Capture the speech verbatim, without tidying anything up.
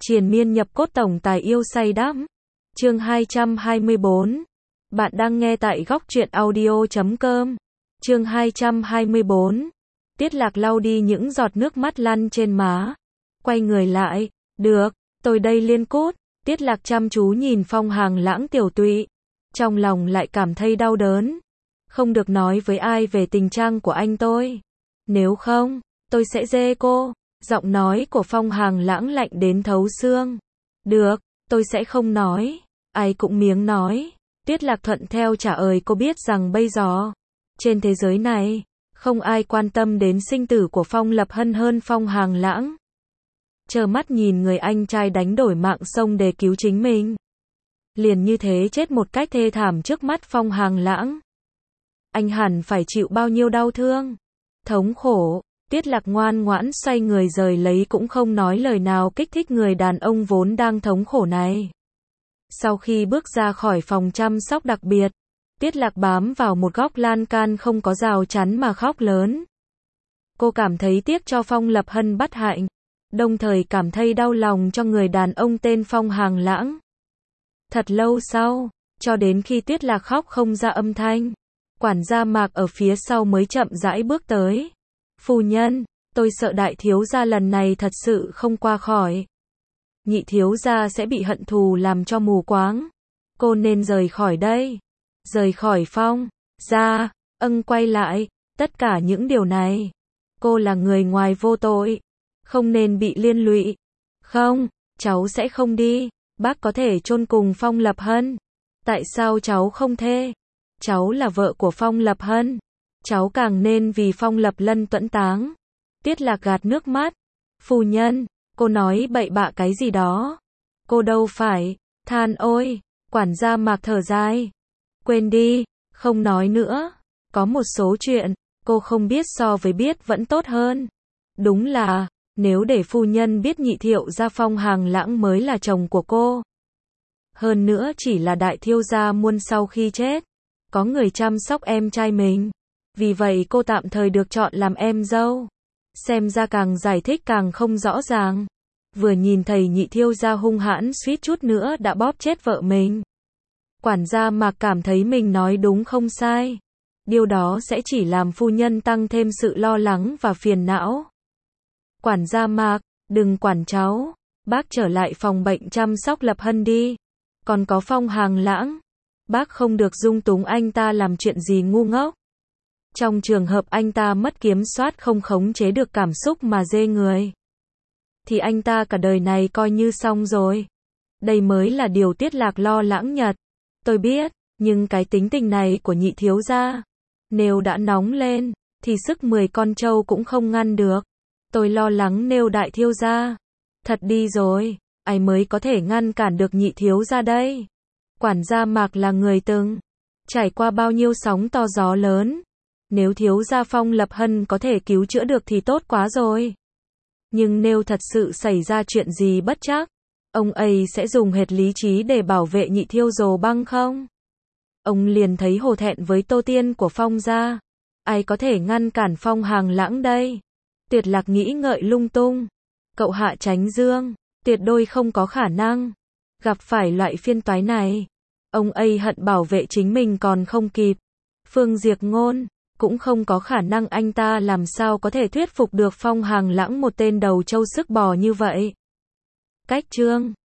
Triền miên nhập cốt tổng tài yêu say đắm. Chương hai trăm hai mươi bốn. Bạn đang nghe tại góc truyện audio chấm com. Chương hai trăm hai mươi bốn. Tiết Lạc lau đi những giọt nước mắt lăn trên má. Quay người lại, được, tôi đây Liên Cốt. Tiết Lạc chăm chú nhìn Phong Hàng Lãng tiểu tụy. Trong lòng lại cảm thấy đau đớn. Không được nói với ai về tình trạng của anh tôi. Nếu không, tôi sẽ giết cô. Giọng nói của Phong Hàng Lãng lạnh đến thấu xương. Được, tôi sẽ không nói. Ai cũng miếng nói. Tiết Lạc thuận theo trả lời cô biết rằng bây giờ, trên thế giới này, không ai quan tâm đến sinh tử của Phong Lập Hân hơn Phong Hàng Lãng. Trơ mắt nhìn người anh trai đánh đổi mạng sông để cứu chính mình. Liền như thế chết một cách thê thảm trước mắt Phong Hàng Lãng. Anh hẳn phải chịu bao nhiêu đau thương, thống khổ. Tiết Lạc ngoan ngoãn xoay người rời lấy cũng không nói lời nào kích thích người đàn ông vốn đang thống khổ này. Sau khi bước ra khỏi phòng chăm sóc đặc biệt, Tiết Lạc bám vào một góc lan can không có rào chắn mà khóc lớn. Cô cảm thấy tiếc cho Phong Lập Hân bất hạnh, đồng thời cảm thấy đau lòng cho người đàn ông tên Phong Hàng Lãng. Thật lâu sau, cho đến khi Tiết Lạc khóc không ra âm thanh, quản gia Mạc ở phía sau mới chậm rãi bước tới. Phu nhân, tôi sợ đại thiếu gia lần này thật sự không qua khỏi. Nhị thiếu gia sẽ bị hận thù làm cho mù quáng. Cô nên rời khỏi đây. Rời khỏi Phong gia, ân quay lại, tất cả những điều này. Cô là người ngoài vô tội, không nên bị liên lụy. Không, cháu sẽ không đi. Bác có thể chôn cùng Phong Lập Hân. Tại sao cháu không thể? Cháu là vợ của Phong Lập Hân. Cháu càng nên vì Phong Lập Lân tuẫn táng. Tiết Lạc gạt nước mắt. Phu nhân, cô nói bậy bạ cái gì đó. Cô đâu phải, than ôi, quản gia Mạc thở dài. Quên đi, không nói nữa. Có một số chuyện, cô không biết so với biết vẫn tốt hơn. Đúng là, nếu để phu nhân biết nhị thiệu gia Phong Hàng Lãng mới là chồng của cô. Hơn nữa chỉ là đại thiêu gia muôn sau khi chết. Có người chăm sóc em trai mình. Vì vậy cô tạm thời được chọn làm em dâu. Xem ra càng giải thích càng không rõ ràng. Vừa nhìn thầy nhị thiêu gia hung hãn suýt chút nữa đã bóp chết vợ mình. Quản gia Mạc cảm thấy mình nói đúng không sai. Điều đó sẽ chỉ làm phu nhân tăng thêm sự lo lắng và phiền não. Quản gia Mạc, đừng quản cháu. Bác trở lại phòng bệnh chăm sóc Lập Hân đi. Còn có Phong Hàng Lãng. Bác không được dung túng anh ta làm chuyện gì ngu ngốc. Trong trường hợp anh ta mất kiểm soát không khống chế được cảm xúc mà dê người, thì anh ta cả đời này coi như xong rồi. Đây mới là điều Tiết Lạc lo lắng nhất. Tôi biết, nhưng cái tính tình này của nhị thiếu gia, nếu đã nóng lên, thì sức mười con trâu cũng không ngăn được. Tôi lo lắng nếu đại thiếu gia thật đi rồi, ai mới có thể ngăn cản được nhị thiếu gia đây. Quản gia Mạc là người từng trải qua bao nhiêu sóng to gió lớn. Nếu thiếu gia Phong Lập Hân có thể cứu chữa được thì tốt quá rồi. Nhưng nếu thật sự xảy ra chuyện gì bất trắc, ông ấy sẽ dùng hết lý trí để bảo vệ nhị thiêu dồ băng không? Ông liền thấy hổ thẹn với tô tiên của Phong gia. Ai có thể ngăn cản Phong Hàng Lãng đây? Tiết Lạc nghĩ ngợi lung tung. Cậu Hạ Chánh Dương, tuyệt đối không có khả năng gặp phải loại phiên toái này. Ông ấy hận bảo vệ chính mình còn không kịp. Phương Diệp Ngôn cũng không có khả năng, anh ta làm sao có thể thuyết phục được Phong Hàng Lãng, một tên đầu trâu sức bò như vậy. Cách chương